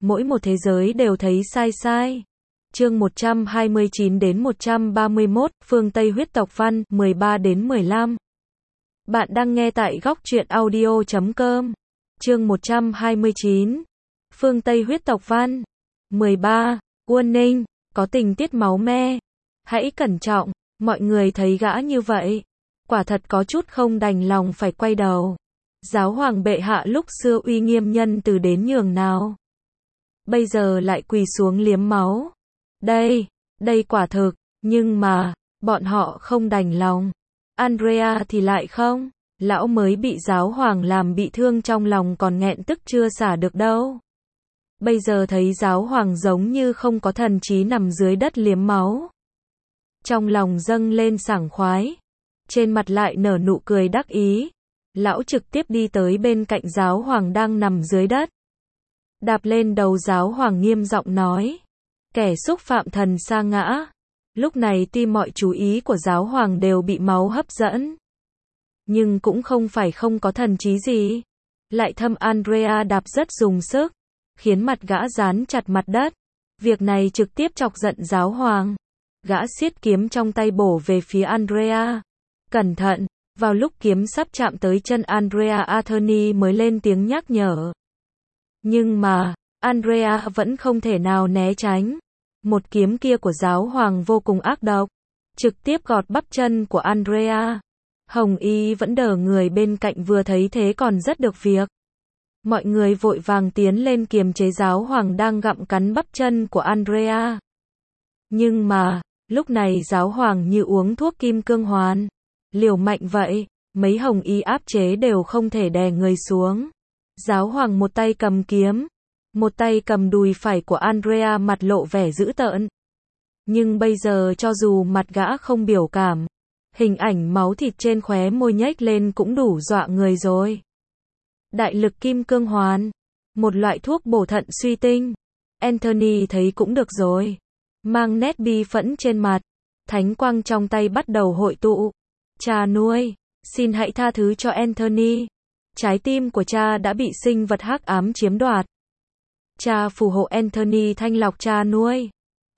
mỗi một thế giới đều thấy sai sai. Chương 129 đến 131, phương Tây huyết tộc văn, 13 đến 15. Bạn đang nghe tại góc truyện audio.com. Chương 129. Phương Tây huyết tộc văn. 13. Uôn Ninh, có tình tiết máu me. Hãy cẩn trọng, mọi người thấy gã như vậy. Quả thật có chút không đành lòng phải quay đầu. Giáo hoàng bệ hạ lúc xưa uy nghiêm nhân từ đến nhường nào. Bây giờ lại quỳ xuống liếm máu. Đây quả thực, nhưng mà, bọn họ không đành lòng. Andrea thì lại không. Lão mới bị giáo hoàng làm bị thương trong lòng còn nghẹn tức chưa xả được đâu. Bây giờ thấy giáo hoàng giống như không có thần trí nằm dưới đất liếm máu. Trong lòng dâng lên sảng khoái. Trên mặt lại nở nụ cười đắc ý. Lão trực tiếp đi tới bên cạnh giáo hoàng đang nằm dưới đất. Đạp lên đầu giáo hoàng nghiêm giọng nói. Kẻ xúc phạm thần sa ngã. Lúc này tim mọi chú ý của giáo hoàng đều bị máu hấp dẫn. Nhưng cũng không phải không có thần trí gì. Lại thâm Andrea đạp rất dùng sức. Khiến mặt gã dán chặt mặt đất. Việc này trực tiếp chọc giận giáo hoàng. Gã siết kiếm trong tay bổ về phía Andrea. Cẩn thận, vào lúc kiếm sắp chạm tới chân Andrea, Anthony mới lên tiếng nhắc nhở. Nhưng mà, Andrea vẫn không thể nào né tránh. Một kiếm kia của giáo hoàng vô cùng ác độc. Trực tiếp gọt bắp chân của Andrea. Hồng Y vẫn đờ người bên cạnh vừa thấy thế còn rất được việc. Mọi người vội vàng tiến lên kiềm chế giáo hoàng đang gặm cắn bắp chân của Andrea. Nhưng mà, lúc này giáo hoàng như uống thuốc kim cương hoàn. Liều mạnh vậy, mấy Hồng Y áp chế đều không thể đè người xuống. Giáo hoàng một tay cầm kiếm, một tay cầm đùi phải của Andrea, mặt lộ vẻ dữ tợn. Nhưng bây giờ cho dù mặt gã không biểu cảm, hình ảnh máu thịt trên khóe môi nhếch lên cũng đủ dọa người rồi. Đại lực kim cương hoàn, một loại thuốc bổ thận suy tinh. Anthony thấy cũng được rồi. Mang nét bi phẫn trên mặt, thánh quang trong tay bắt đầu hội tụ. Cha nuôi, xin hãy tha thứ cho Anthony. Trái tim của cha đã bị sinh vật hắc ám chiếm đoạt. Cha phù hộ Anthony thanh lọc cha nuôi.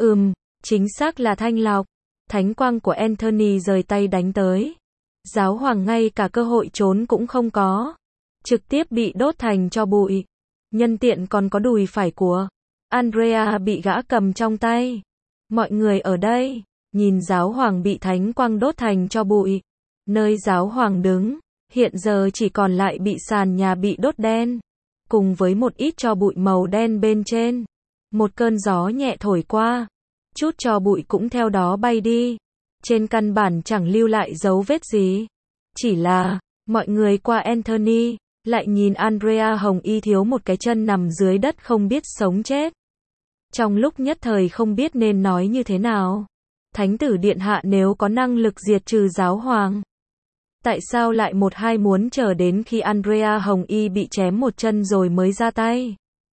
Chính xác là thanh lọc. Thánh quang của Anthony rời tay đánh tới. Giáo hoàng ngay cả cơ hội trốn cũng không có. Trực tiếp bị đốt thành tro bụi. Nhân tiện còn có đùi phải của Andrea bị gã cầm trong tay. Mọi người ở đây, nhìn giáo hoàng bị thánh quang đốt thành tro bụi. Nơi giáo hoàng đứng, hiện giờ chỉ còn lại bị sàn nhà bị đốt đen. Cùng với một ít tro bụi màu đen bên trên. Một cơn gió nhẹ thổi qua. Chút tro bụi cũng theo đó bay đi. Trên căn bản chẳng lưu lại dấu vết gì. Chỉ là, mọi người qua Anthony, lại nhìn Andrea Hồng Y thiếu một cái chân nằm dưới đất không biết sống chết. Trong lúc nhất thời không biết nên nói như thế nào. Thánh tử điện hạ nếu có năng lực diệt trừ giáo hoàng. Tại sao lại một hai muốn chờ đến khi Andrea Hồng Y bị chém một chân rồi mới ra tay?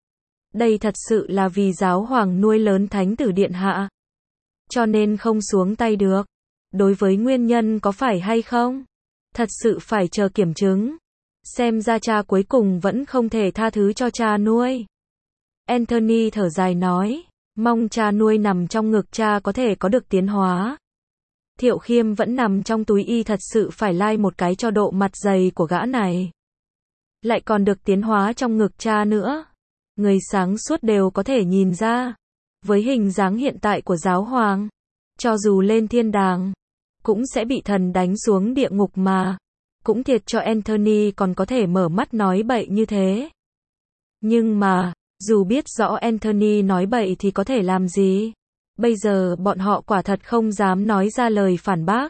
Đây thật sự là vì giáo hoàng nuôi lớn thánh tử điện hạ. Cho nên không xuống tay được. Đối với nguyên nhân có phải hay không? Thật sự phải chờ kiểm chứng. Xem ra cha cuối cùng vẫn không thể tha thứ cho cha nuôi. Anthony thở dài nói. Mong cha nuôi nằm trong ngực cha có thể có được tiến hóa. Thiệu Khiêm vẫn nằm trong túi y, thật sự phải lai một cái cho độ mặt dày của gã này. Lại còn được tiến hóa trong ngực cha nữa. Người sáng suốt đều có thể nhìn ra. Với hình dáng hiện tại của giáo hoàng, cho dù lên thiên đàng, cũng sẽ bị thần đánh xuống địa ngục mà. Cũng thiệt cho Anthony còn có thể mở mắt nói bậy như thế. Nhưng mà, dù biết rõ Anthony nói bậy thì có thể làm gì? Bây giờ bọn họ quả thật không dám nói ra lời phản bác.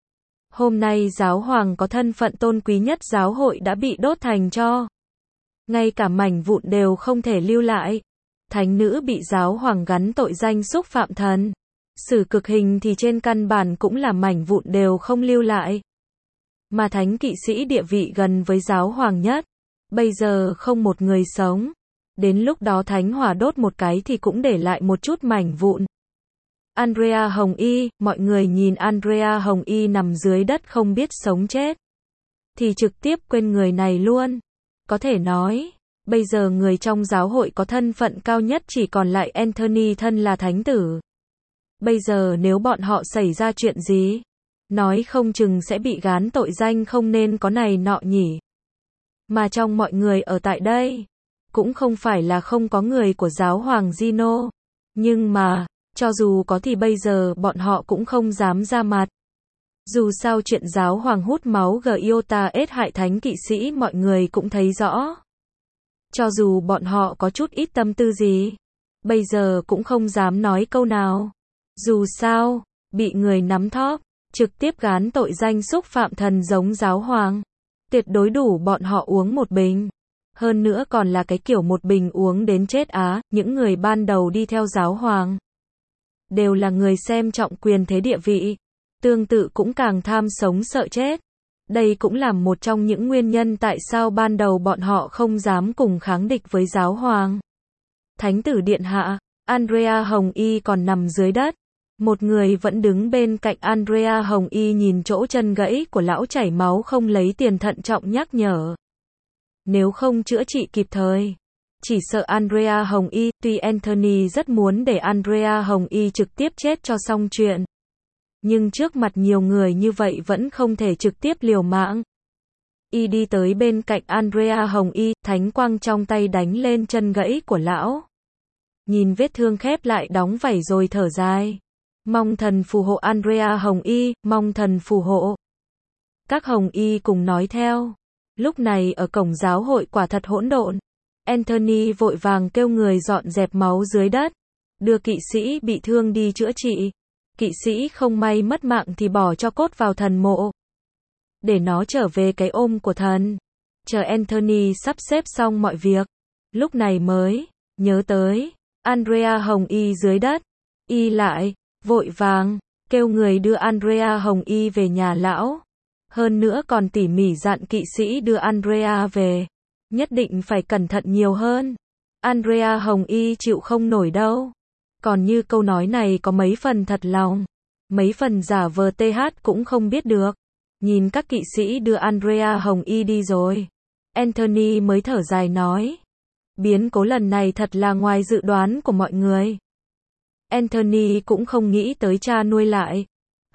Hôm nay giáo hoàng có thân phận tôn quý nhất giáo hội đã bị đốt thành tro. Ngay cả mảnh vụn đều không thể lưu lại. Thánh nữ bị giáo hoàng gắn tội danh xúc phạm thần. Xử cực hình thì trên căn bản cũng là mảnh vụn đều không lưu lại. Mà thánh kỵ sĩ địa vị gần với giáo hoàng nhất. Bây giờ không một người sống. Đến lúc đó thánh hỏa đốt một cái thì cũng để lại một chút mảnh vụn. Andrea Hồng Y, mọi người nhìn Andrea Hồng Y nằm dưới đất không biết sống chết. Thì trực tiếp quên người này luôn. Có thể nói, Bây giờ người trong giáo hội có thân phận cao nhất chỉ còn lại Anthony thân là thánh tử. Bây giờ nếu bọn họ xảy ra chuyện gì, nói không chừng sẽ bị gán tội danh không nên có này nọ nhỉ. Mà trong mọi người ở tại đây, cũng không phải là không có người của giáo hoàng Gino. Nhưng mà, cho dù có thì bây giờ bọn họ cũng không dám ra mặt. Dù sao chuyện giáo hoàng hút máu Giota S hại thánh kỵ sĩ mọi người cũng thấy rõ. Cho dù bọn họ có chút ít tâm tư gì, bây giờ cũng không dám nói câu nào. Dù sao, bị người nắm thóp, trực tiếp gán tội danh xúc phạm thần giống giáo hoàng. Tuyệt đối đủ bọn họ uống một bình. Hơn nữa còn là cái kiểu một bình uống đến chết á, những người ban đầu đi theo giáo hoàng. Đều là người xem trọng quyền thế địa vị. Tương tự cũng càng tham sống sợ chết. Đây cũng là một trong những nguyên nhân tại sao ban đầu bọn họ không dám cùng kháng địch với giáo hoàng. Thánh tử điện hạ, Andrea Hồng Y còn nằm dưới đất. Một người vẫn đứng bên cạnh Andrea Hồng Y nhìn chỗ chân gãy của lão chảy máu không lấy tiền thận trọng nhắc nhở. Nếu không chữa trị kịp thời, chỉ sợ Andrea Hồng Y, tuy Anthony rất muốn để Andrea Hồng Y trực tiếp chết cho xong chuyện. Nhưng trước mặt nhiều người như vậy vẫn không thể trực tiếp liều mạng. Y đi tới bên cạnh Andrea Hồng Y, thánh quang trong tay đánh lên chân gãy của lão. Nhìn vết thương khép lại đóng vảy rồi thở dài. Mong thần phù hộ Andrea Hồng Y, mong thần phù hộ. Các Hồng Y cùng nói theo. Lúc này ở cổng giáo hội quả thật hỗn độn. Anthony vội vàng kêu người dọn dẹp máu dưới đất. Đưa kỵ sĩ bị thương đi chữa trị. Kỵ sĩ không may mất mạng thì bỏ cho cốt vào thần mộ. Để nó trở về cái ôm của thần. Chờ Anthony sắp xếp xong mọi việc. Lúc này mới nhớ tới Andrea Hồng Y dưới đất. Y lại vội vàng kêu người đưa Andrea Hồng Y về nhà lão. Hơn nữa còn tỉ mỉ dặn kỵ sĩ đưa Andrea về. Nhất định phải cẩn thận nhiều hơn. Andrea Hồng Y chịu không nổi đâu. Còn như câu nói này có mấy phần thật lòng. Mấy phần giả vờ TH cũng không biết được. Nhìn các kỵ sĩ đưa Andrea Hồng Y đi rồi. Anthony mới thở dài nói. Biến cố lần này thật là ngoài dự đoán của mọi người. Anthony cũng không nghĩ tới cha nuôi lại.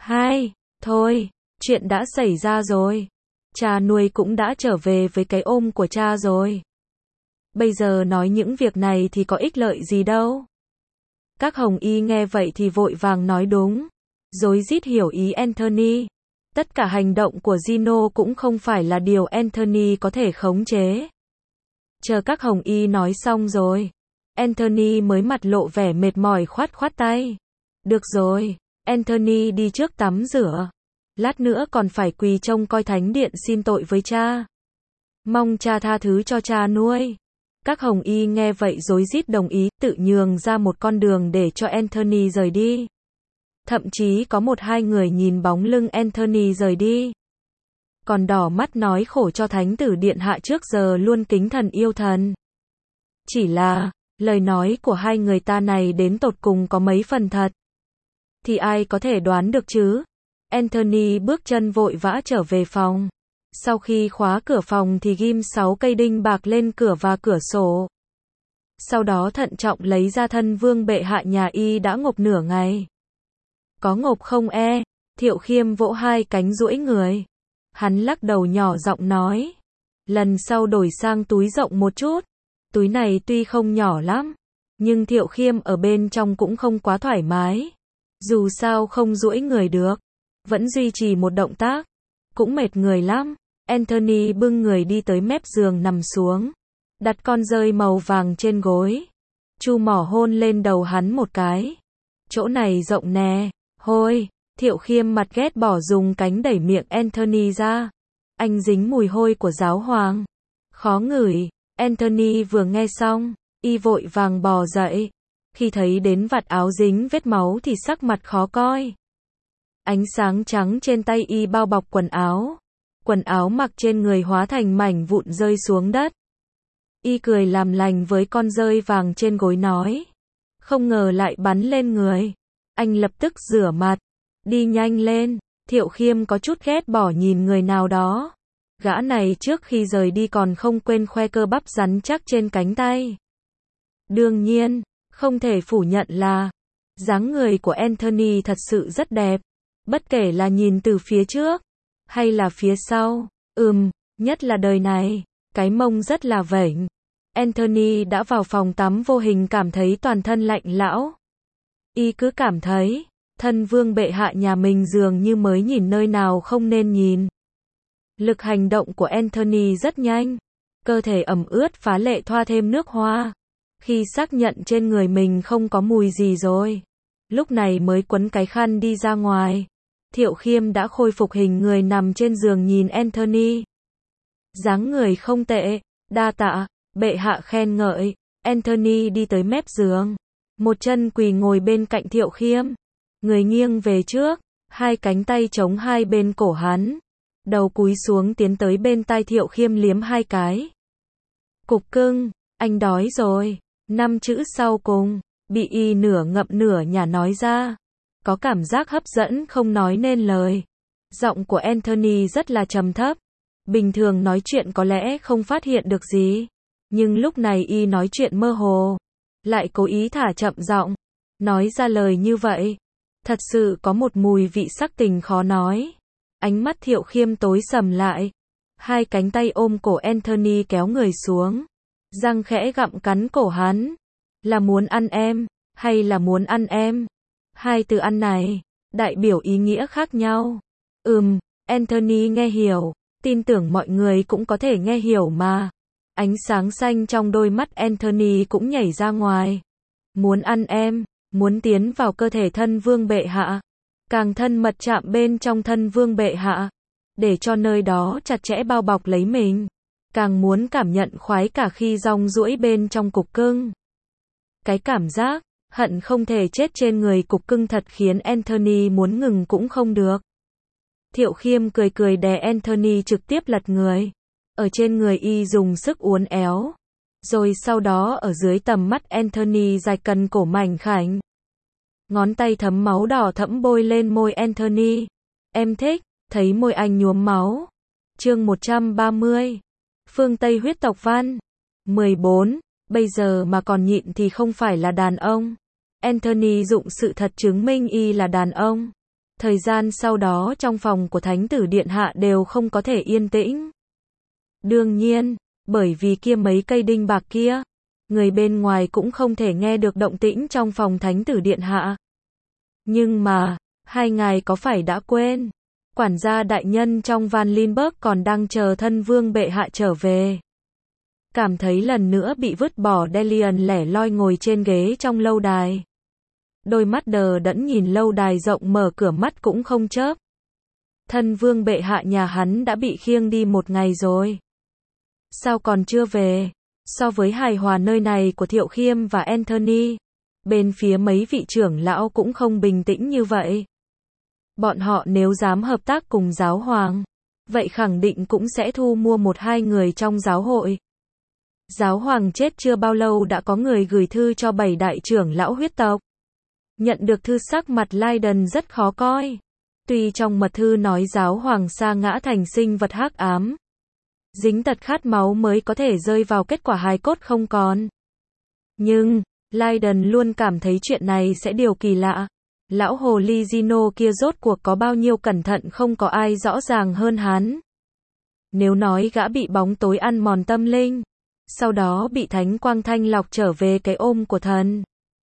Thôi, chuyện đã xảy ra rồi. Cha nuôi cũng đã trở về với cái ôm của cha rồi. Bây giờ nói những việc này thì có ích lợi gì đâu. Các Hồng Y nghe vậy thì vội vàng nói đúng. Rối rít hiểu ý Anthony. Tất cả hành động của Gino cũng không phải là điều Anthony có thể khống chế. Chờ các Hồng Y nói xong rồi. Anthony mới mặt lộ vẻ mệt mỏi khoát khoát tay. Được rồi, Anthony đi trước tắm rửa. Lát nữa còn phải quỳ trông coi thánh điện xin tội với cha. Mong cha tha thứ cho cha nuôi. Các Hồng Y nghe vậy rối rít đồng ý, tự nhường ra một con đường để cho Anthony rời đi. Thậm chí có một hai người nhìn bóng lưng Anthony rời đi. Còn đỏ mắt nói khổ cho thánh tử điện hạ trước giờ luôn kính thần yêu thần. Chỉ là, lời nói của hai người ta này đến tột cùng có mấy phần thật. Thì ai có thể đoán được chứ? Anthony bước chân vội vã trở về phòng. Sau khi khóa cửa phòng thì ghim 6 cây đinh bạc lên cửa và cửa sổ. Sau đó thận trọng lấy ra thân vương bệ hạ nhà y đã ngộp nửa ngày. Có ngộp không e? Thiệu Khiêm vỗ hai cánh duỗi người. Hắn lắc đầu nhỏ giọng nói. Lần sau đổi sang túi rộng một chút. Túi này tuy không nhỏ lắm, nhưng Thiệu Khiêm ở bên trong cũng không quá thoải mái. Dù sao không duỗi người được. Vẫn duy trì một động tác. Cũng mệt người lắm. Anthony bưng người đi tới mép giường nằm xuống. Đặt con dơi màu vàng trên gối. Chu mỏ hôn lên đầu hắn một cái. Chỗ này rộng nè. Hôi. Thiệu Khiêm mặt ghét bỏ dùng cánh đẩy miệng Anthony ra. Anh dính mùi hôi của giáo hoàng. Khó ngửi. Anthony vừa nghe xong, y vội vàng bò dậy. Khi thấy đến vạt áo dính vết máu thì sắc mặt khó coi. Ánh sáng trắng trên tay y bao bọc quần áo. Quần áo mặc trên người hóa thành mảnh vụn rơi xuống đất. Y cười làm lành với con dơi vàng trên gối nói. Không ngờ lại bắn lên người. Anh lập tức rửa mặt. Đi nhanh lên. Thiệu Khiêm có chút ghét bỏ nhìn người nào đó. Gã này trước khi rời đi còn không quên khoe cơ bắp rắn chắc trên cánh tay. Đương nhiên, không thể phủ nhận là dáng người của Anthony thật sự rất đẹp, bất kể là nhìn từ phía trước hay là phía sau. Nhất là đời này, cái mông rất là vểnh. Anthony đã vào phòng tắm vô hình cảm thấy toàn thân lạnh lẽo. Y cứ cảm thấy, thân vương bệ hạ nhà mình dường như mới nhìn nơi nào không nên nhìn. Lực hành động của Anthony rất nhanh. Cơ thể ẩm ướt phá lệ thoa thêm nước hoa. Khi xác nhận trên người mình không có mùi gì rồi, lúc này mới quấn cái khăn đi ra ngoài. Thiệu Khiêm đã khôi phục hình người nằm trên giường nhìn Anthony. Dáng người không tệ, đa tạ, bệ hạ khen ngợi. Anthony đi tới mép giường. Một chân quỳ ngồi bên cạnh Thiệu Khiêm. Người nghiêng về trước, hai cánh tay chống hai bên cổ hắn. Đầu cúi xuống tiến tới bên tai Thiệu Khiêm liếm hai cái. Cục cưng, anh đói rồi. 5 chữ sau cùng, bị y nửa ngậm nửa nhả nói ra. Có cảm giác hấp dẫn không nói nên lời. Giọng của Anthony rất là trầm thấp. Bình thường nói chuyện có lẽ không phát hiện được gì. Nhưng lúc này y nói chuyện mơ hồ. Lại cố ý thả chậm giọng. Nói ra lời như vậy. Thật sự có một mùi vị sắc tình khó nói. Ánh mắt Thiệu Khiêm tối sầm lại. Hai cánh tay ôm cổ Anthony kéo người xuống. Răng khẽ gặm cắn cổ hắn. Là muốn ăn em, hay là muốn ăn em? Hai từ ăn này, đại biểu ý nghĩa khác nhau. Anthony nghe hiểu. Tin tưởng mọi người cũng có thể nghe hiểu mà. Ánh sáng xanh trong đôi mắt Anthony cũng nhảy ra ngoài. Muốn ăn em, muốn tiến vào cơ thể thân vương bệ hạ. Càng thân mật chạm bên trong thân vương bệ hạ. Để cho nơi đó chặt chẽ bao bọc lấy mình. Càng muốn cảm nhận khoái cả khi rong ruổi bên trong cục cưng. Cái cảm giác hận không thể chết trên người cục cưng thật khiến Anthony muốn ngừng cũng không được. Thiệu Khiêm cười cười đè Anthony trực tiếp lật người. Ở trên người y dùng sức uốn éo. Rồi sau đó ở dưới tầm mắt Anthony dài cần cổ mảnh khảnh. Ngón tay thấm máu đỏ thẫm bôi lên môi Anthony. Em thích, thấy môi anh nhuốm máu. Chương 130. Phương Tây huyết tộc văn. 14. Bây giờ mà còn nhịn thì không phải là đàn ông. Anthony dụng sự thật chứng minh y là đàn ông. Thời gian sau đó trong phòng của Thánh tử Điện Hạ đều không có thể yên tĩnh. Đương nhiên, bởi vì kia mấy cây đinh bạc kia, người bên ngoài cũng không thể nghe được động tĩnh trong phòng Thánh tử Điện Hạ. Nhưng mà, hai ngài có phải đã quên? Quản gia đại nhân trong Van Linberg còn đang chờ thân vương bệ hạ trở về. Cảm thấy lần nữa bị vứt bỏ, Delian lẻ loi ngồi trên ghế trong lâu đài. Đôi mắt đờ đẫn nhìn lâu đài rộng mở, cửa mắt cũng không chớp. Thân vương bệ hạ nhà hắn đã bị khiêng đi 1 ngày rồi. Sao còn chưa về? So với hài hòa nơi này của Thiệu Khiêm và Anthony, bên phía mấy vị trưởng lão cũng không bình tĩnh như vậy. Bọn họ nếu dám hợp tác cùng giáo hoàng, vậy khẳng định cũng sẽ thu mua 1-2 người trong giáo hội. Giáo hoàng chết chưa bao lâu đã có người gửi thư cho 7 đại trưởng lão huyết tộc. Nhận được thư sắc mặt Lydon rất khó coi. Tuy trong mật thư nói giáo hoàng sa ngã thành sinh vật hắc ám, dính tật khát máu mới có thể rơi vào kết quả hài cốt không còn. Nhưng, Lydon luôn cảm thấy chuyện này sẽ điều kỳ lạ. Lão hồ ly Gino kia rốt cuộc có bao nhiêu cẩn thận không có ai rõ ràng hơn hắn. Nếu nói gã bị bóng tối ăn mòn tâm linh, sau đó bị thánh quang thanh lọc trở về cái ôm của thần,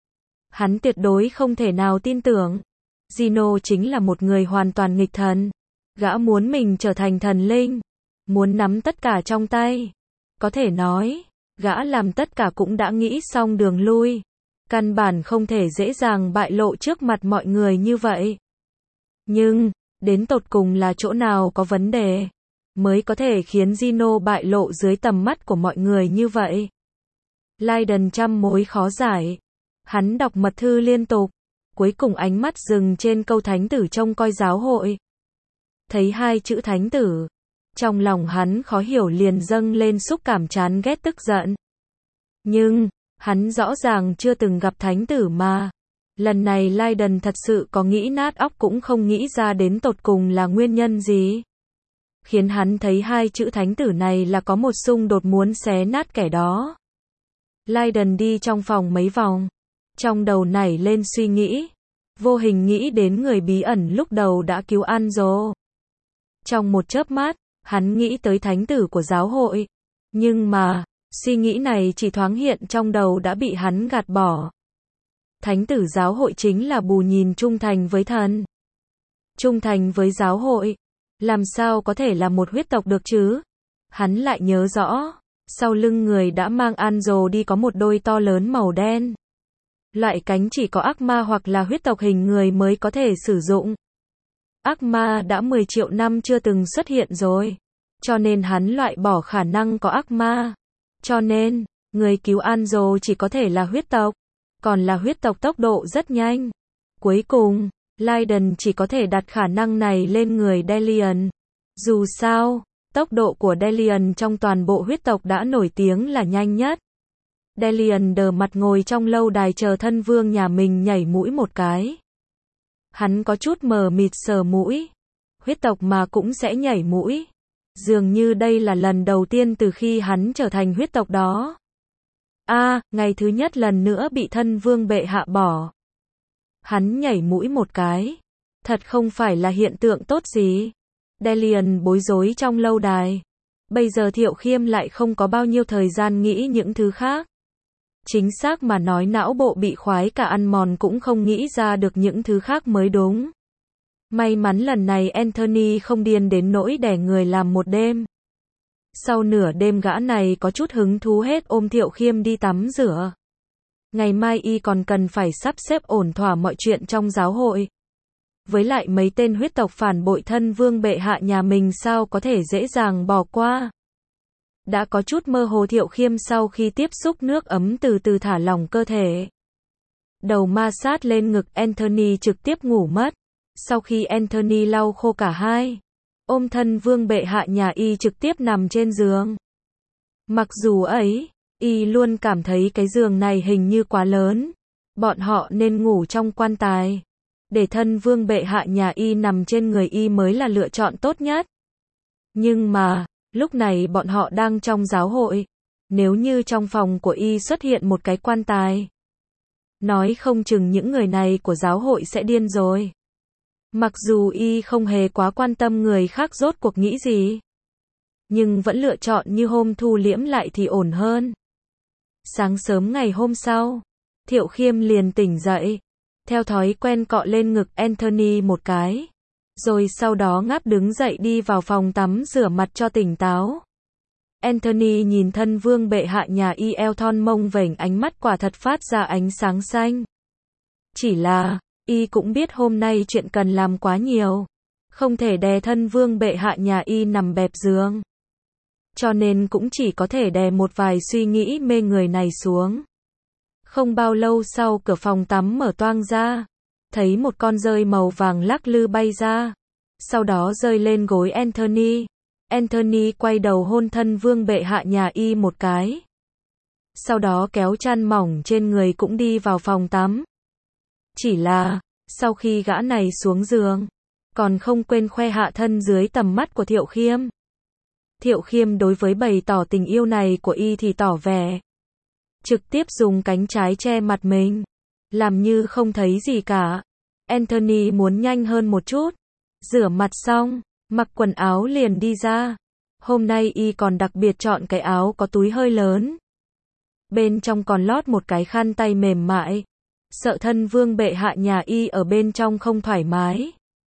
hắn tuyệt đối không thể nào tin tưởng. Gino chính là một người hoàn toàn nghịch thần. Gã muốn mình trở thành thần linh, muốn nắm tất cả trong tay. Có thể nói, gã làm tất cả cũng đã nghĩ xong đường lui. Căn bản không thể dễ dàng bại lộ trước mặt mọi người như vậy. Nhưng, đến tột cùng là chỗ nào có vấn đề, mới có thể khiến Gino bại lộ dưới tầm mắt của mọi người như vậy? Lydon trăm mối khó giải. Hắn đọc mật thư liên tục, cuối cùng ánh mắt dừng trên câu thánh tử trông coi giáo hội. Thấy 2 chữ thánh tử, trong lòng hắn khó hiểu liền dâng lên xúc cảm chán ghét tức giận. Nhưng, hắn rõ ràng chưa từng gặp thánh tử mà. Lần này Lydon thật sự có nghĩ nát óc cũng không nghĩ ra đến tột cùng là nguyên nhân gì. khiến hắn thấy hai chữ thánh tử này là có một xung đột muốn xé nát kẻ đó. Lydon đi trong phòng mấy vòng, trong đầu nảy lên suy nghĩ, vô hình nghĩ đến người bí ẩn lúc đầu đã cứu Anjo. Trong một chớp mắt, hắn nghĩ tới thánh tử của giáo hội, nhưng mà, suy nghĩ này chỉ thoáng hiện trong đầu đã bị hắn gạt bỏ. Thánh tử giáo hội chính là bù nhìn trung thành với thần. Trung thành với giáo hội, làm sao có thể là một huyết tộc được chứ? Hắn lại nhớ rõ, sau lưng người đã mang Anjo đi có một đôi to lớn màu đen. Loại cánh chỉ có ác ma hoặc là huyết tộc hình người mới có thể sử dụng. Ác ma đã 10 triệu năm chưa từng xuất hiện rồi, cho nên hắn loại bỏ khả năng có ác ma. Cho nên, người cứu Anjo chỉ có thể là huyết tộc, còn là huyết tộc tốc độ rất nhanh. Cuối cùng, Lydon chỉ có thể đặt khả năng này lên người Delian. Dù sao, tốc độ của Delian trong toàn bộ huyết tộc đã nổi tiếng là nhanh nhất. Delian đờ mặt ngồi trong lâu đài chờ thân vương nhà mình nhảy mũi một cái. Hắn có chút mờ mịt sờ mũi. Huyết tộc mà cũng sẽ nhảy mũi. Dường như đây là lần đầu tiên từ khi hắn trở thành huyết tộc đó. Ngày thứ nhất lần nữa bị thân vương bệ hạ bỏ. Hắn nhảy mũi một cái. Thật không phải là hiện tượng tốt gì. Delian bối rối trong lâu đài. Bây giờ Thiệu Khiêm lại không có bao nhiêu thời gian nghĩ những thứ khác. Chính xác mà nói não bộ bị khoái cả ăn mòn cũng không nghĩ ra được những thứ khác mới đúng. May mắn lần này Anthony không điên đến nỗi đẻ người làm một đêm. Sau nửa đêm gã này có chút hứng thú hết ôm Thiệu Khiêm đi tắm rửa. Ngày mai y còn cần phải sắp xếp ổn thỏa mọi chuyện trong giáo hội. Với lại mấy tên huyết tộc phản bội thân vương bệ hạ nhà mình sao có thể dễ dàng bỏ qua. Đã có chút mơ hồ Thiệu Khiêm sau khi tiếp xúc nước ấm từ từ thả lỏng cơ thể. Đầu ma sát lên ngực Anthony trực tiếp ngủ mất. Sau khi Anthony lau khô cả hai, ôm thân vương bệ hạ nhà y trực tiếp nằm trên giường. Mặc dù ấy, y luôn cảm thấy cái giường này hình như quá lớn. Bọn họ nên ngủ trong quan tài. Để thân vương bệ hạ nhà y nằm trên người y mới là lựa chọn tốt nhất. Nhưng mà, lúc này bọn họ đang trong giáo hội. Nếu như trong phòng của y xuất hiện một cái quan tài, nói không chừng những người này của giáo hội sẽ điên rồi. Mặc dù y không hề quá quan tâm người khác rốt cuộc nghĩ gì, nhưng vẫn lựa chọn như hôm thu liễm lại thì ổn hơn. Sáng sớm ngày hôm sau, Thiệu Khiêm liền tỉnh dậy, theo thói quen cọ lên ngực Anthony một cái, rồi sau đó ngáp đứng dậy đi vào phòng tắm rửa mặt cho tỉnh táo. Anthony nhìn thân vương bệ hạ nhà y eo thon mông vểnh, ánh mắt quả thật phát ra ánh sáng xanh. Chỉ là, y cũng biết hôm nay chuyện cần làm quá nhiều, không thể đè thân vương bệ hạ nhà y nằm bẹp giường. Cho nên cũng chỉ có thể đè một vài suy nghĩ mê người này xuống. Không bao lâu sau cửa phòng tắm mở toang ra, thấy một con dơi màu vàng lắc lư bay ra, sau đó rơi lên gối Anthony. Anthony quay đầu hôn thân vương bệ hạ nhà y một cái. Sau đó kéo chăn mỏng trên người cũng đi vào phòng tắm. Chỉ là, sau khi gã này xuống giường, còn không quên khoe hạ thân dưới tầm mắt của Thiệu Khiêm. Thiệu Khiêm đối với bày tỏ tình yêu này của y thì tỏ vẻ. Trực tiếp dùng cánh trái che mặt mình, làm như không thấy gì cả. Anthony muốn nhanh hơn một chút. Rửa mặt xong, mặc quần áo liền đi ra. Hôm nay y còn đặc biệt chọn cái áo có túi hơi lớn. Bên trong còn lót một cái khăn tay mềm mại. Sợ thân vương bệ hạ nhà y ở bên trong không thoải mái.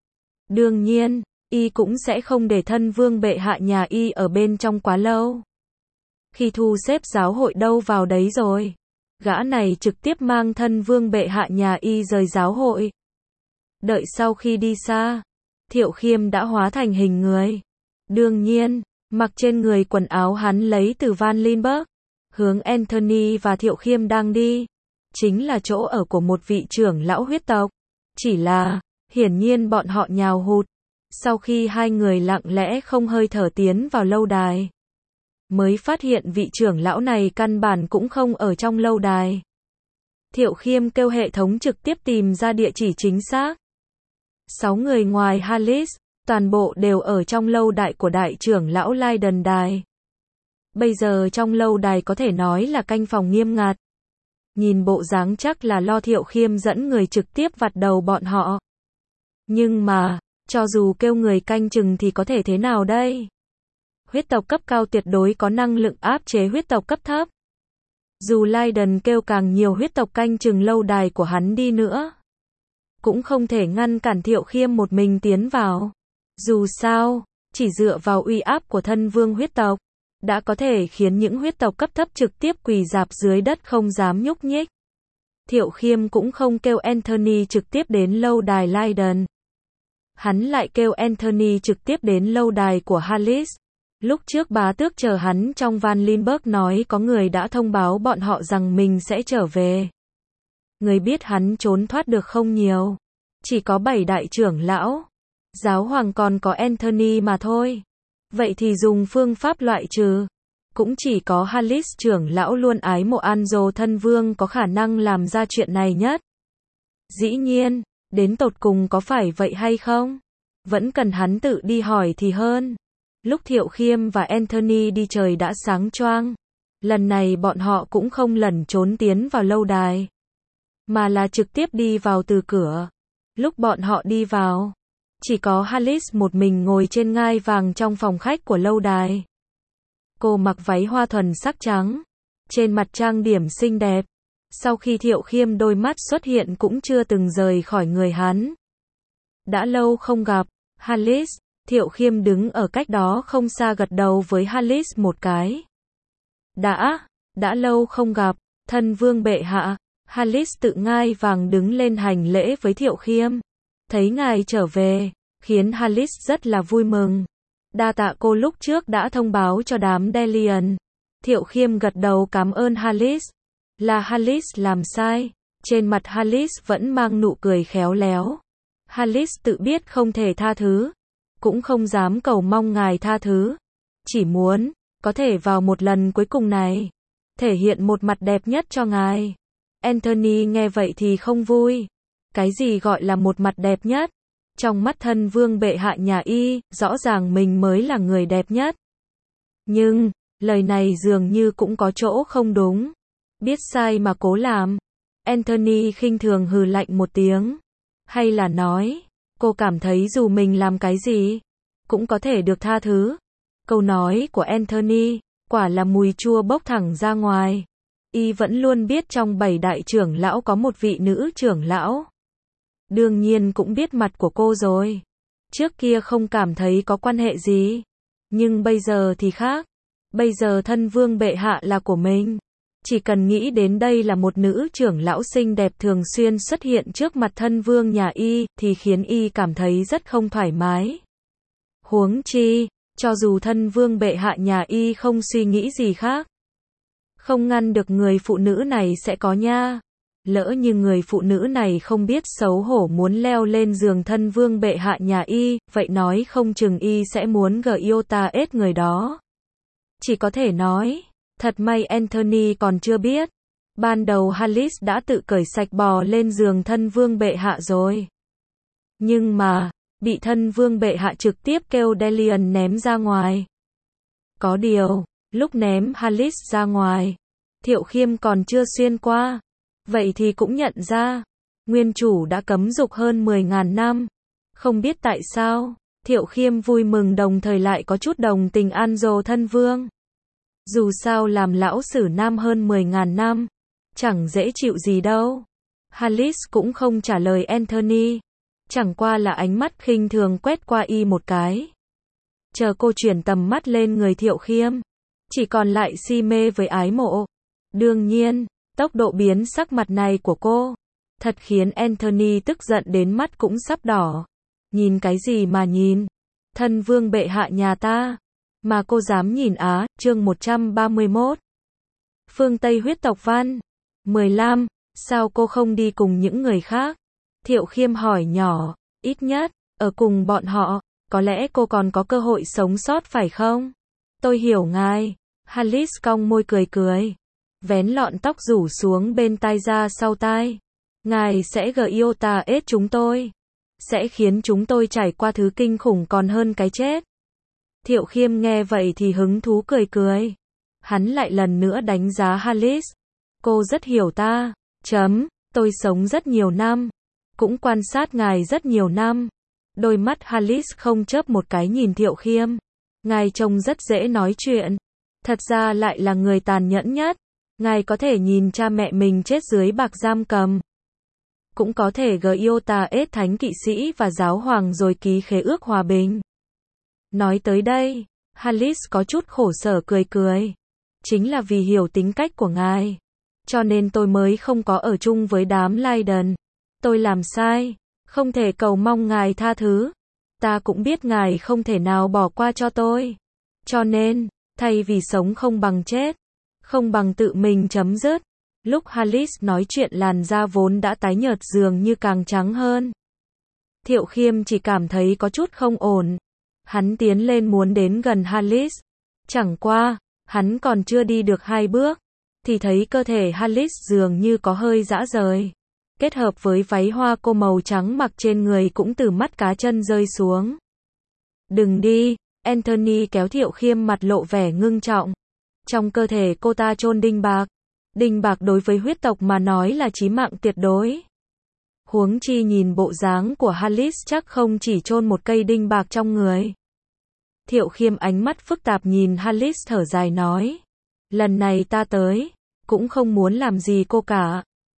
Đương nhiên, y cũng sẽ không để thân vương bệ hạ nhà y ở bên trong quá lâu. Khi thu xếp giáo hội đâu vào đấy rồi, gã này trực tiếp mang thân vương bệ hạ nhà y rời giáo hội. Đợi sau khi đi xa, Thiệu Khiêm đã hóa thành hình người. Đương nhiên, mặc trên người quần áo hắn lấy từ Van Lindbergh, hướng Anthony và Thiệu Khiêm đang đi, chính là chỗ ở của một vị trưởng lão huyết tộc. Chỉ là, hiển nhiên bọn họ nhào hụt. Sau khi hai người lặng lẽ không hơi thở tiến vào lâu đài, mới phát hiện vị trưởng lão này căn bản cũng không ở trong lâu đài. Thiệu Khiêm kêu hệ thống trực tiếp tìm ra địa chỉ chính xác. 6 người ngoài Halis, Toàn bộ đều ở trong lâu đài của đại trưởng lão Leiden đài. Bây giờ trong lâu đài có thể nói là canh phòng nghiêm ngặt. Nhìn bộ dáng chắc là lo Thiệu Khiêm dẫn người trực tiếp vặt đầu bọn họ. Nhưng mà, cho dù kêu người canh chừng thì có thể thế nào đây? Huyết tộc cấp cao tuyệt đối có năng lực áp chế huyết tộc cấp thấp. Dù Leiden kêu càng nhiều huyết tộc canh chừng lâu đài của hắn đi nữa, cũng không thể ngăn cản Thiệu Khiêm một mình tiến vào. Dù sao, chỉ dựa vào uy áp của thân vương huyết tộc, đã có thể khiến những huyết tộc cấp thấp trực tiếp quỳ rạp dưới đất không dám nhúc nhích. Thiệu Khiêm cũng không kêu Anthony trực tiếp đến lâu đài Leiden. Hắn lại kêu Anthony trực tiếp đến lâu đài của Hallis. Lúc trước bá tước chờ hắn trong Van Lindbergh nói có người đã thông báo bọn họ rằng mình sẽ trở về. Người biết hắn trốn thoát được không nhiều. Chỉ có 7 đại trưởng lão. Giáo hoàng còn có Anthony mà thôi. Vậy thì dùng phương pháp loại trừ. Cũng chỉ có Hallis trưởng lão luôn ái mộ Anjo thân vương có khả năng làm ra chuyện này nhất. Dĩ nhiên, đến tột cùng có phải vậy hay không? Vẫn cần hắn tự đi hỏi thì hơn. Lúc Thiệu Khiêm và Anthony đi trời đã sáng choang. Lần này bọn họ cũng không lẩn trốn tiến vào lâu đài, mà là trực tiếp đi vào từ cửa. Lúc bọn họ đi vào, chỉ có Hallis một mình ngồi trên ngai vàng trong phòng khách của lâu đài. Cô mặc váy hoa thuần sắc trắng, trên mặt trang điểm xinh đẹp. Sau khi Thiệu Khiêm đôi mắt xuất hiện cũng chưa từng rời khỏi người hắn. Đã lâu không gặp, Hallis. Thiệu Khiêm đứng ở cách đó không xa gật đầu với Hallis một cái. Đã lâu không gặp, thân vương bệ hạ. Hallis tự ngai vàng đứng lên hành lễ với Thiệu Khiêm. Thấy ngài trở về, khiến Hallis rất là vui mừng. Đa tạ cô lúc trước đã thông báo cho đám Delian. Thiệu Khiêm gật đầu cảm ơn Hallis. Là Hallis làm sai. Trên mặt Hallis vẫn mang nụ cười khéo léo. Hallis tự biết không thể tha thứ, cũng không dám cầu mong ngài tha thứ. Chỉ muốn, có thể vào một lần cuối cùng này, thể hiện một mặt đẹp nhất cho ngài. Anthony nghe vậy thì không vui. Cái gì gọi là một mặt đẹp nhất? Trong mắt thân vương bệ hạ nhà y, rõ ràng mình mới là người đẹp nhất. Nhưng, lời này dường như cũng có chỗ không đúng. Biết sai mà cố làm. Anthony khinh thường hừ lạnh một tiếng. Hay là nói, cô cảm thấy dù mình làm cái gì, cũng có thể được tha thứ. Câu nói của Anthony, quả là mùi chua bốc thẳng ra ngoài. Y vẫn luôn biết trong 7 đại trưởng lão có một vị nữ trưởng lão. Đương nhiên cũng biết mặt của cô rồi. Trước kia không cảm thấy có quan hệ gì. Nhưng bây giờ thì khác. Bây giờ thân vương bệ hạ là của mình. Chỉ cần nghĩ đến đây là một nữ trưởng lão xinh đẹp thường xuyên xuất hiện trước mặt thân vương nhà y, thì khiến y cảm thấy rất không thoải mái. Huống chi, cho dù thân vương bệ hạ nhà y không suy nghĩ gì khác, không ngăn được người phụ nữ này sẽ có nha. Lỡ như người phụ nữ này không biết xấu hổ muốn leo lên giường thân vương bệ hạ nhà y, vậy nói không chừng y sẽ muốn Giota ết người đó. Chỉ có thể nói, thật may Anthony còn chưa biết. Ban đầu Hallis đã tự cởi sạch bò lên giường thân vương bệ hạ rồi. Nhưng mà, bị thân vương bệ hạ trực tiếp kêu Delian ném ra ngoài. Có điều, lúc ném Hallis ra ngoài, Thiệu Khiêm còn chưa xuyên qua. Vậy thì cũng nhận ra, nguyên chủ đã cấm dục hơn 10.000 năm. Không biết tại sao, Thiệu Khiêm vui mừng đồng thời lại có chút đồng tình Anjo thân vương. Dù sao làm lão sử nam hơn 10.000 năm, chẳng dễ chịu gì đâu. Hallis cũng không trả lời Anthony, chẳng qua là ánh mắt khinh thường quét qua y một cái. Chờ cô chuyển tầm mắt lên người Thiệu Khiêm, chỉ còn lại si mê với ái mộ. Đương nhiên, tốc độ biến sắc mặt này của cô, thật khiến Anthony tức giận đến mắt cũng sắp đỏ. Nhìn cái gì mà nhìn? Thân vương bệ hạ nhà ta, mà cô dám nhìn á. Chương 131. Phương Tây huyết tộc văn 15. Sao cô không đi cùng những người khác? Thiệu Khiêm hỏi nhỏ. Ít nhất, ở cùng bọn họ, có lẽ cô còn có cơ hội sống sót phải không? Tôi hiểu ngài. Hallis cong môi cười cười, vén lọn tóc rủ xuống bên tai ra sau tai. Ngài sẽ Giota ết chúng tôi. sẽ khiến chúng tôi trải qua thứ kinh khủng còn hơn cái chết. Thiệu Khiêm nghe vậy thì hứng thú cười cười. Hắn lại lần nữa đánh giá Alice. Cô rất hiểu ta. Tôi sống rất nhiều năm. Cũng quan sát ngài rất nhiều năm. Đôi mắt Alice không chớp một cái nhìn Thiệu Khiêm. Ngài trông rất dễ nói chuyện. Thật ra lại là người tàn nhẫn nhất. Ngài có thể nhìn cha mẹ mình chết dưới bạc giam cầm. Cũng có thể Giotha thánh kỵ sĩ và giáo hoàng rồi ký khế ước hòa bình. Nói tới đây, Alice có chút khổ sở cười cười. Chính là vì hiểu tính cách của ngài. Cho nên tôi mới không có ở chung với đám Leiden. Tôi làm sai. Không thể cầu mong ngài tha thứ. Ta cũng biết ngài không thể nào bỏ qua cho tôi. Cho nên, thay vì sống không bằng chết, không bằng tự mình chấm dứt. Lúc Alice nói chuyện làn da vốn đã tái nhợt dường như càng trắng hơn. Thiệu Khiêm chỉ cảm thấy có chút không ổn. Hắn tiến lên muốn đến gần Alice. Chẳng qua, hắn còn chưa đi được 2 bước, thì thấy cơ thể Alice dường như có hơi rã rời. Kết hợp với váy hoa cô màu trắng mặc trên người cũng từ mắt cá chân rơi xuống. Đừng đi, Anthony kéo Thiệu Khiêm mặt lộ vẻ ngưng trọng. Trong cơ thể cô ta chôn đinh bạc. Đinh bạc đối với huyết tộc mà nói là chí mạng tuyệt đối. Huống chi nhìn bộ dáng của Alice chắc không chỉ chôn một cây đinh bạc trong người. Thiệu Khiêm ánh mắt phức tạp nhìn Alice thở dài nói. Lần này ta tới, cũng không muốn làm gì cô cả.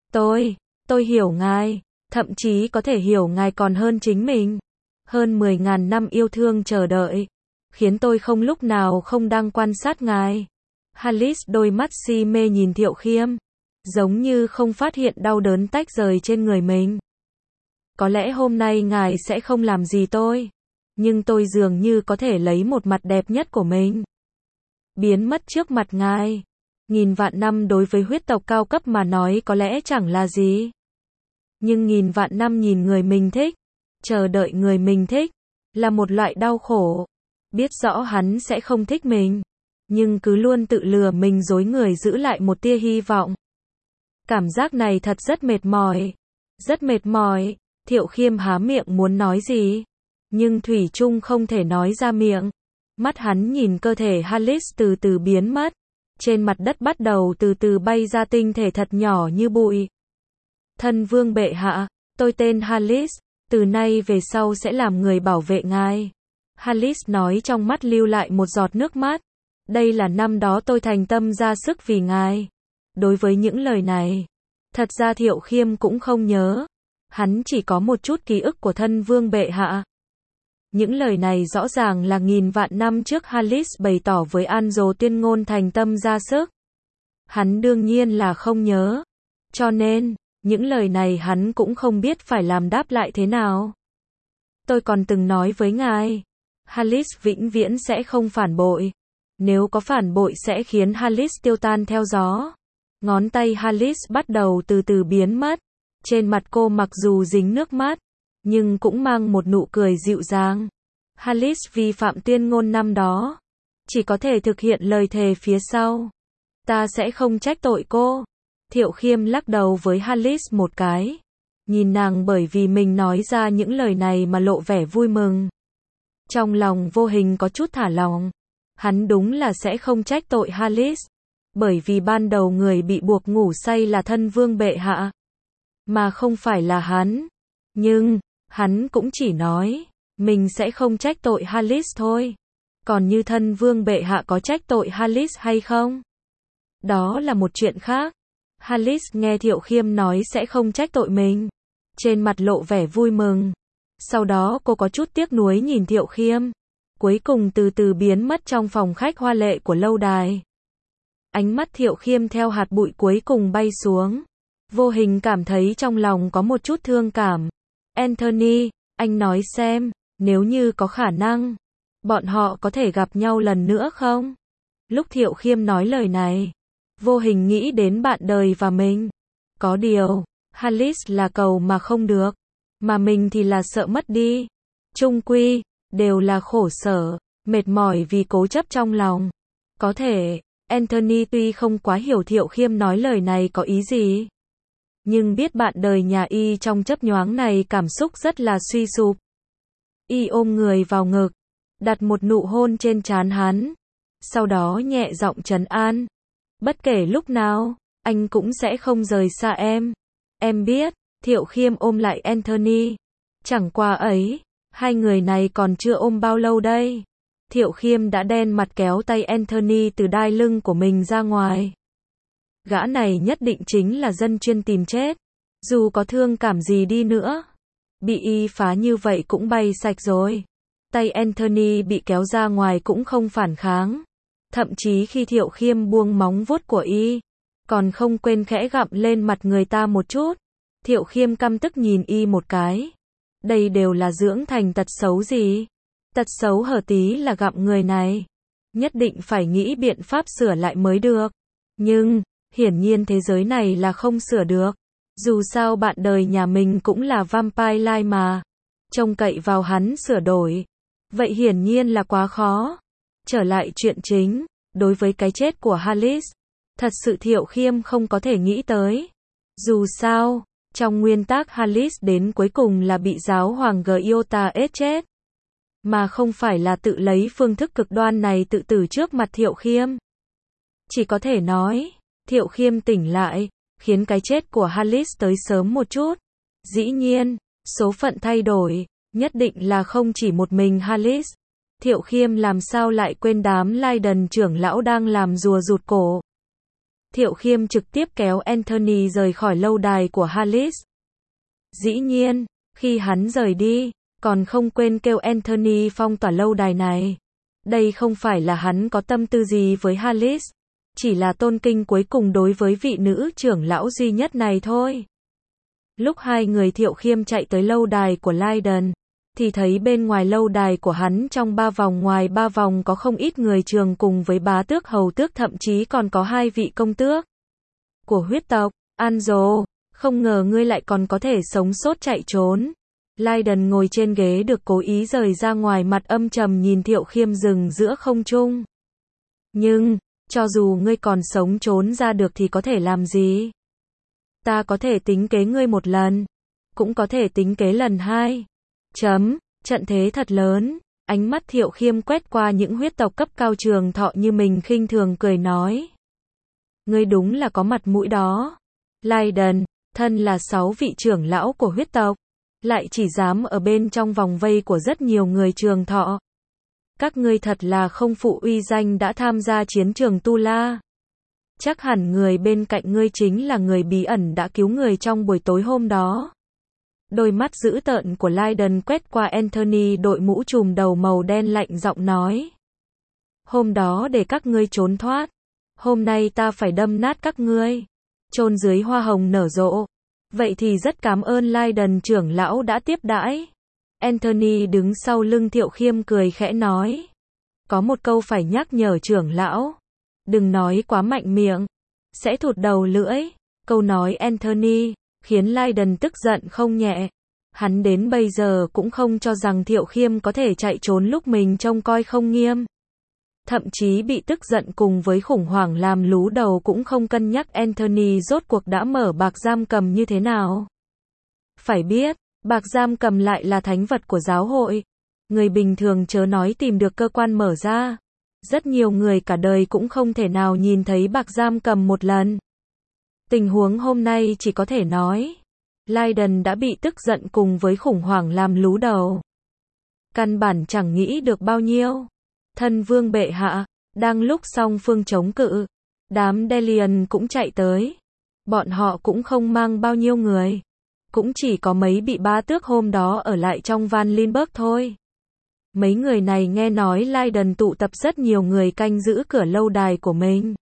Tôi hiểu ngài, thậm chí có thể hiểu ngài còn hơn chính mình. Hơn 10.000 năm yêu thương chờ đợi, khiến tôi không lúc nào không đang quan sát ngài. Alice đôi mắt si mê nhìn Thiệu Khiêm, giống như không phát hiện đau đớn tách rời trên người mình. Có lẽ hôm nay ngài sẽ không làm gì tôi, nhưng tôi dường như có thể lấy một mặt đẹp nhất của mình, biến mất trước mặt ngài. Nghìn vạn năm đối với huyết tộc cao cấp mà nói có lẽ chẳng là gì. Nhưng nghìn vạn năm nhìn người mình thích, chờ đợi người mình thích, là một loại đau khổ. Biết rõ hắn sẽ không thích mình, nhưng cứ luôn tự lừa mình dối người giữ lại một tia hy vọng. Cảm giác này thật rất mệt mỏi. Rất mệt mỏi. Thiệu Khiêm há miệng muốn nói gì, nhưng thủy chung không thể nói ra miệng. Mắt hắn nhìn cơ thể Alice từ từ biến mất. Trên mặt đất bắt đầu từ từ bay ra tinh thể thật nhỏ như bụi. Thân vương bệ hạ, tôi tên Alice, từ nay về sau sẽ làm người bảo vệ ngài. Alice nói trong mắt lưu lại một giọt nước mắt. Đây là năm đó tôi thành tâm ra sức vì ngài. Đối với những lời này, thật ra Thiệu Khiêm cũng không nhớ. Hắn chỉ có một chút ký ức của thân vương bệ hạ. Những lời này rõ ràng là nghìn vạn năm trước Alice bày tỏ với Anjo tuyên ngôn thành tâm ra sức. Hắn đương nhiên là không nhớ. Cho nên, những lời này hắn cũng không biết phải làm đáp lại thế nào. Tôi còn từng nói với ngài, Alice vĩnh viễn sẽ không phản bội. Nếu có phản bội sẽ khiến Alice tiêu tan theo gió. Ngón tay Alice bắt đầu từ từ biến mất. Trên mặt cô mặc dù dính nước mắt, nhưng cũng mang một nụ cười dịu dàng. Alice vi phạm tuyên ngôn năm đó, chỉ có thể thực hiện lời thề phía sau. Ta sẽ không trách tội cô. Thiệu Khiêm lắc đầu với Alice một cái. Nhìn nàng bởi vì mình nói ra những lời này mà lộ vẻ vui mừng. Trong lòng vô hình có chút thả lỏng. Hắn đúng là sẽ không trách tội Alice. Bởi vì ban đầu người bị buộc ngủ say là thân vương bệ hạ, mà không phải là hắn. Nhưng, hắn cũng chỉ nói, mình sẽ không trách tội Alice thôi. Còn như thân vương bệ hạ có trách tội Alice hay không? Đó là một chuyện khác. Alice nghe Thiệu Khiêm nói sẽ không trách tội mình. Trên mặt lộ vẻ vui mừng. Sau đó cô có chút tiếc nuối nhìn Thiệu Khiêm. Cuối cùng từ từ biến mất trong phòng khách hoa lệ của lâu đài. Ánh mắt Thiệu Khiêm theo hạt bụi cuối cùng bay xuống. Vô hình cảm thấy trong lòng có một chút thương cảm. Anthony, anh nói xem, nếu như có khả năng, bọn họ có thể gặp nhau lần nữa không? Lúc Thiệu Khiêm nói lời này, vô hình nghĩ đến bạn đời và mình. Có điều, Alice là cầu mà không được, mà mình thì là sợ mất đi. Chung quy, đều là khổ sở, mệt mỏi vì cố chấp trong lòng. Có thể, Anthony tuy không quá hiểu Thiệu Khiêm nói lời này có ý gì, Nhưng biết bạn đời nhà y trong chớp nhoáng này cảm xúc rất là suy sụp. Y ôm người vào ngực, đặt một nụ hôn trên trán hắn, sau đó nhẹ giọng trấn an. Bất kể lúc nào, anh cũng sẽ không rời xa em. Em biết, Thiệu Khiêm ôm lại Anthony. Chẳng qua ấy, hai người này còn chưa ôm bao lâu đây. Thiệu Khiêm đã đen mặt kéo tay Anthony từ đai lưng của mình ra ngoài. Gã này nhất định chính là dân chuyên tìm chết. Dù có thương cảm gì đi nữa, bị y phá như vậy cũng bay sạch rồi. Tay Anthony bị kéo ra ngoài cũng không phản kháng. Thậm chí khi Thiệu Khiêm buông móng vuốt của y, còn không quên khẽ gặm lên mặt người ta một chút. Thiệu Khiêm căm tức nhìn y một cái. Đây đều là dưỡng thành tật xấu gì? Tật xấu hở tí là gặm người này. Nhất định phải nghĩ biện pháp sửa lại mới được. Nhưng, hiển nhiên thế giới này là không sửa được. Dù sao bạn đời nhà mình cũng là vampire like mà. Trông cậy vào hắn sửa đổi. Vậy hiển nhiên là quá khó. Trở lại chuyện chính, đối với cái chết của Halis, thật sự Thiệu Khiêm không có thể nghĩ tới. Dù sao, trong nguyên tắc Halis đến cuối cùng là bị giáo hoàng Giota ết chết. Mà không phải là tự lấy phương thức cực đoan này tự tử trước mặt Thiệu Khiêm. Chỉ có thể nói, Thiệu Khiêm tỉnh lại, khiến cái chết của Halis tới sớm một chút. Dĩ nhiên, số phận thay đổi, nhất định là không chỉ một mình Halis. Thiệu Khiêm làm sao lại quên đám Leiden trưởng lão đang làm rùa rụt cổ. Thiệu Khiêm trực tiếp kéo Anthony rời khỏi lâu đài của Halis. Dĩ nhiên, khi hắn rời đi, còn không quên kêu Anthony phong tỏa lâu đài này. Đây không phải là hắn có tâm tư gì với Halis, chỉ là tôn kính cuối cùng đối với vị nữ trưởng lão duy nhất này thôi. Lúc hai người Thiệu Khiêm chạy tới lâu đài của Leiden, thì thấy bên ngoài lâu đài của hắn trong 3 vòng ngoài 3 vòng có không ít người trường cùng với bá tước hầu tước, thậm chí còn có 2 vị công tước của huyết tộc. Anzo, không ngờ ngươi lại còn có thể sống sót chạy trốn. Leiden ngồi trên ghế được cố ý rời ra ngoài, mặt âm trầm nhìn Thiệu Khiêm dừng giữa không trung. Nhưng, cho dù ngươi còn sống trốn ra được thì có thể làm gì? Ta có thể tính kế ngươi một lần, cũng có thể tính kế lần hai. Trận thế thật lớn. Ánh mắt Thiệu Khiêm quét qua những huyết tộc cấp cao trường thọ như mình, khinh thường cười nói. Ngươi đúng là có mặt mũi đó. Leiden, thân là 6 vị trưởng lão của huyết tộc, lại chỉ dám ở bên trong vòng vây của rất nhiều người trường thọ. Các ngươi thật là không phụ uy danh đã tham gia chiến trường Tu La. Chắc hẳn người bên cạnh ngươi chính là người bí ẩn đã cứu người trong buổi tối hôm đó. Đôi mắt dữ tợn của Leiden quét qua Anthony đội mũ trùm đầu màu đen, lạnh giọng nói. Hôm đó để các ngươi trốn thoát, hôm nay ta phải đâm nát các ngươi, chôn dưới hoa hồng nở rộ. Vậy thì rất cảm ơn Leiden trưởng lão đã tiếp đãi. Anthony đứng sau lưng Thiệu Khiêm cười khẽ nói. Có một câu phải nhắc nhở trưởng lão. Đừng nói quá mạnh miệng, sẽ thụt đầu lưỡi. Câu nói Anthony khiến Leiden tức giận không nhẹ. Hắn đến bây giờ cũng không cho rằng Thiệu Khiêm có thể chạy trốn lúc mình trông coi không nghiêm. Thậm chí bị tức giận cùng với khủng hoảng làm lú đầu cũng không cân nhắc Anthony rốt cuộc đã mở bạc giam cầm như thế nào. Phải biết, bạc giam cầm lại là thánh vật của giáo hội. Người bình thường chớ nói tìm được cơ quan mở ra. Rất nhiều người cả đời cũng không thể nào nhìn thấy bạc giam cầm một lần. Tình huống hôm nay chỉ có thể nói, Leiden đã bị tức giận cùng với khủng hoảng làm lú đầu. Căn bản chẳng nghĩ được bao nhiêu. Thân vương bệ hạ, đang lúc song phương chống cự, đám Delian cũng chạy tới. Bọn họ cũng không mang bao nhiêu người, cũng chỉ có mấy bị bá tước hôm đó ở lại trong Van Lindbergh thôi. Mấy người này nghe nói Leiden tụ tập rất nhiều người canh giữ cửa lâu đài của mình.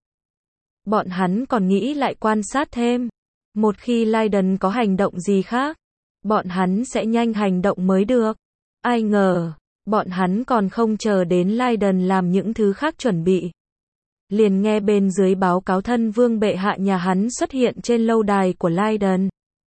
Bọn hắn còn nghĩ lại quan sát thêm. Một khi Leiden có hành động gì khác, bọn hắn sẽ nhanh hành động mới được. Ai ngờ, bọn hắn còn không chờ đến Leiden làm những thứ khác chuẩn bị. Liền nghe bên dưới báo cáo thân vương bệ hạ nhà hắn xuất hiện trên lâu đài của Leiden.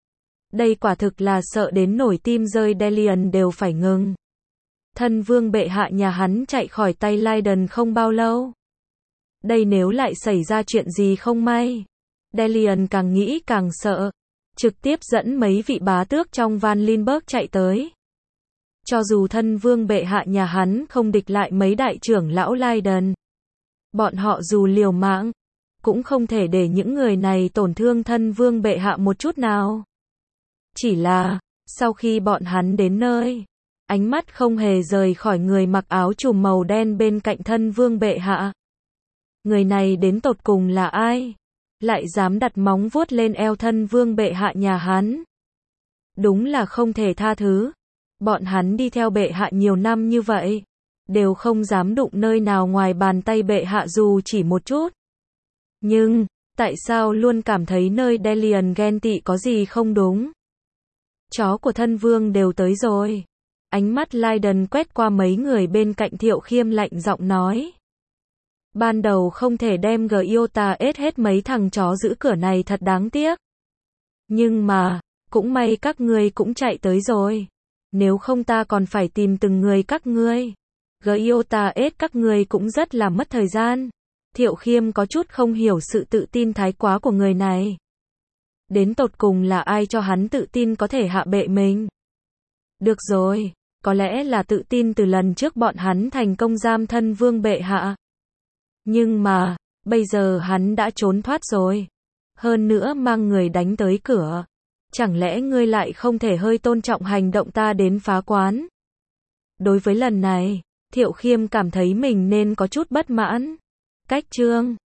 Đây quả thực là sợ đến nổi tim rơi, Delian đều phải ngừng. Thân vương bệ hạ nhà hắn chạy khỏi tay Leiden không bao lâu. Đây nếu lại xảy ra chuyện gì không may. Delian càng nghĩ càng sợ. trực tiếp dẫn mấy vị bá tước trong Van Lindbergh chạy tới. Cho dù thân vương bệ hạ nhà hắn không địch lại mấy đại trưởng lão Leiden, bọn họ dù liều mạng, cũng không thể để những người này tổn thương thân vương bệ hạ một chút nào. Chỉ là, sau khi bọn hắn đến nơi, ánh mắt không hề rời khỏi người mặc áo trùm màu đen bên cạnh thân vương bệ hạ. Người này đến tột cùng là ai? Lại dám đặt móng vuốt lên eo thân vương bệ hạ nhà hắn. Đúng là không thể tha thứ. Bọn hắn đi theo bệ hạ nhiều năm như vậy, đều không dám đụng nơi nào ngoài bàn tay bệ hạ dù chỉ một chút. Nhưng, tại sao luôn cảm thấy nơi Delian ghen tị có gì không đúng? Chó của thân vương đều tới rồi. Ánh mắt Leiden quét qua mấy người bên cạnh Thiệu Khiêm lạnh giọng nói. Ban đầu không thể đem Giota ết hết mấy thằng chó giữ cửa này thật đáng tiếc. Nhưng mà, cũng may các ngươi cũng chạy tới rồi. Nếu không ta còn phải tìm từng người các ngươi. Giota ết các ngươi cũng rất là mất thời gian. Thiệu Khiêm có chút không hiểu sự tự tin thái quá của người này. Đến tột cùng là ai cho hắn tự tin có thể hạ bệ mình? Được rồi, có lẽ là tự tin từ lần trước bọn hắn thành công giam thân vương bệ hạ. Nhưng mà, bây giờ hắn đã trốn thoát rồi. Hơn nữa mang người đánh tới cửa. Chẳng lẽ ngươi lại không thể hơi tôn trọng hành động ta đến phá quán? Đối với lần này, Thiệu Khiêm cảm thấy mình nên có chút bất mãn. Cách chương